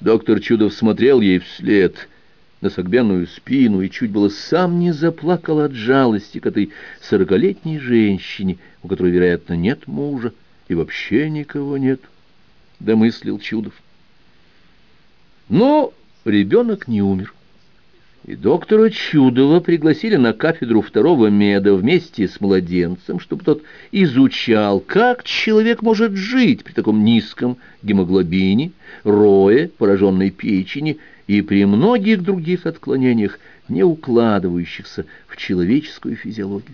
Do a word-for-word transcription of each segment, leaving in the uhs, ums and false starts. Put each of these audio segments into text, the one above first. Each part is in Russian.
Доктор Чудов смотрел ей вслед на согбенную спину и чуть было сам не заплакал от жалости к этой сорокалетней женщине, у которой, вероятно, нет мужа и вообще никого нет, — домыслил Чудов. Но ребенок не умер, и доктора Чудова пригласили на кафедру второго меда вместе с младенцем, чтобы тот изучал, как человек может жить при таком низком гемоглобине, рое, пораженной печени и при многих других отклонениях, не укладывающихся в человеческую физиологию.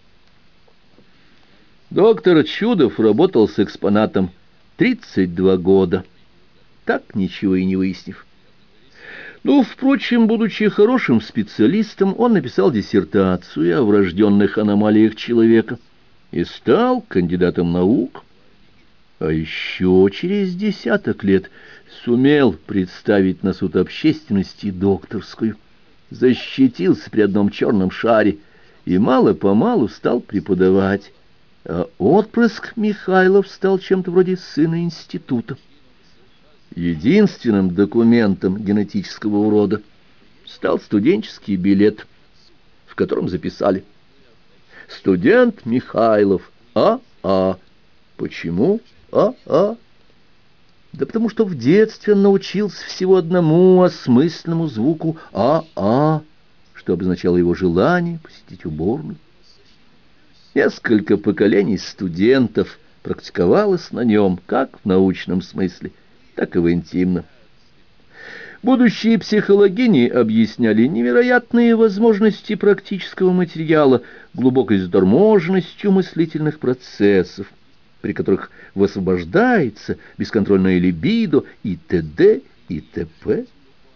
Доктор Чудов работал с экспонатом тридцать два года, так ничего и не выяснив. Ну, впрочем, будучи хорошим специалистом, он написал диссертацию о врожденных аномалиях человека и стал кандидатом наук, а еще через десяток лет сумел представить на суд общественности докторскую, защитился при одном черном шаре и мало-помалу стал преподавать, а отпрыск Михайлов стал чем-то вроде сына института. Единственным документом генетического урода стал студенческий билет, в котором записали: «Студент Михайлов А А». Почему А А? Да потому что в детстве он научился всего одному осмысленному звуку А А, что обозначало его желание посетить уборную. Несколько поколений студентов практиковалось на нем как в научном смысле, так и в интимном. Будущие психологини объясняли невероятные возможности практического материала глубокой заторможенностью мыслительных процессов, при которых высвобождается бесконтрольное либидо и т.д. и т.п.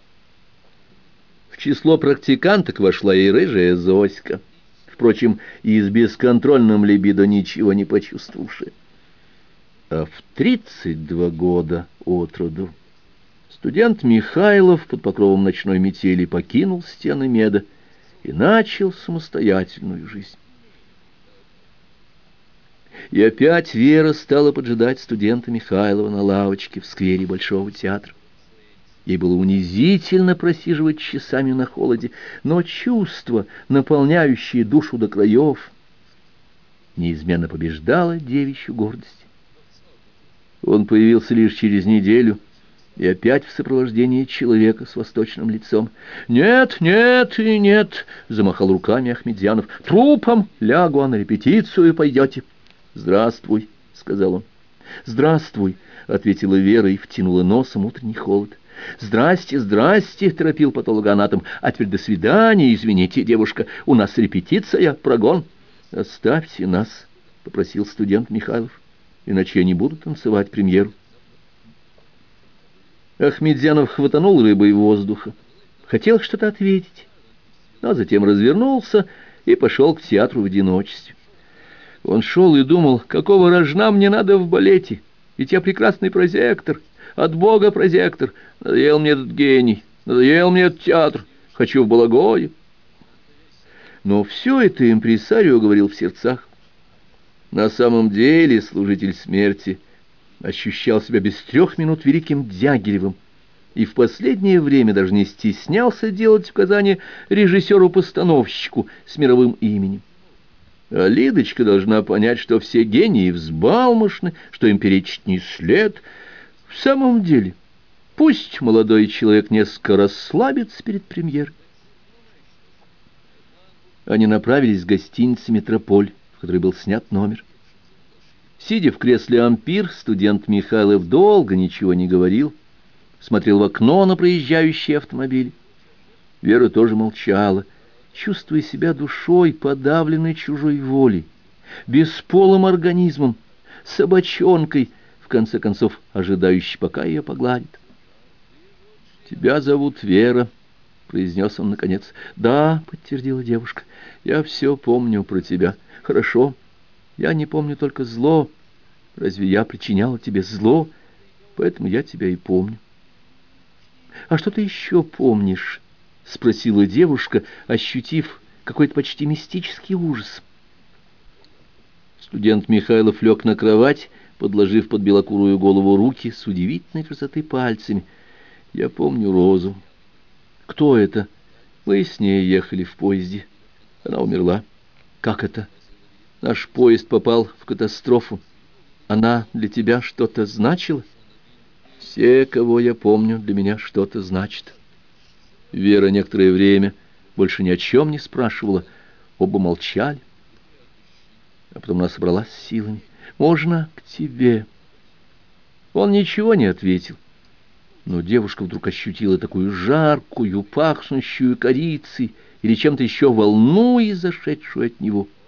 В число практиканток вошла и рыжая Зоська, впрочем, и с бесконтрольным либидо ничего не почувствовавшая. А в тридцать два года от роду студент Михайлов под покровом ночной метели покинул стены меда и начал самостоятельную жизнь. И опять Вера стала поджидать студента Михайлова на лавочке в сквере Большого театра. Ей было унизительно просиживать часами на холоде, но чувство, наполняющее душу до краев, неизменно побеждало девичью гордость. Он появился лишь через неделю, и опять в сопровождении человека с восточным лицом. «Нет, нет и нет!» — замахал руками Ахмедзянов. «Трупом лягу, а на репетицию пойдете». «Здравствуй», — сказал он. «Здравствуй», — ответила Вера и втянула носом утренний холод. «Здрасте, здрасте», — торопил патологоанатом. «А теперь до свидания, извините, девушка, у нас репетиция, прогон». «Оставьте нас», — попросил студент Михайлов, «иначе я не буду танцевать премьеру». Ахмедзянов хватанул рыбой воздуха, хотел что-то ответить, но затем развернулся и пошел к театру в одиночестве. Он шел и думал, какого рожна мне надо в балете, ведь я прекрасный прозектор, от Бога прозектор, надоел мне этот гений, надоел мне этот театр, хочу в Балагое. Но все это импресарио говорил в сердцах. На самом деле служитель смерти ощущал себя без трех минут великим Дягилевым и в последнее время даже не стеснялся делать указания режиссеру-постановщику с мировым именем. А Лидочка должна понять, что все гении взбалмошны, что им перечить не след. В самом деле, пусть молодой человек несколько расслабится перед премьерой. Они направились в гостиницу «Метрополь», в которой был снят номер. Сидя в кресле «Ампир», студент Михайлов долго ничего не говорил, смотрел в окно на проезжающие автомобили. Вера тоже молчала, чувствуя себя душой, подавленной чужой волей, бесполым организмом, собачонкой, в конце концов ожидающей, пока ее погладит. «Тебя зовут Вера», — произнес он наконец. «Да», — подтвердила девушка, — «я все помню про тебя. Хорошо. Я не помню только зло. Разве я причиняла тебе зло? Поэтому я тебя и помню». «А что ты еще помнишь?» — спросила девушка, ощутив какой-то почти мистический ужас. Студент Михайлов лег на кровать, подложив под белокурую голову руки с удивительной красоты пальцами. Я помню Розу. Кто это? Мы с ней ехали в поезде. Она умерла. Как это? Наш поезд попал в катастрофу. Она для тебя что-то значила? Все, кого я помню, для меня что-то значит. Вера некоторое время больше ни о чем не спрашивала. Оба молчали. А потом она собралась с силами. «Можно к тебе?» Он ничего не ответил. Но девушка вдруг ощутила такую жаркую, пахнущую корицей или чем-то еще волну, изошедшую от него.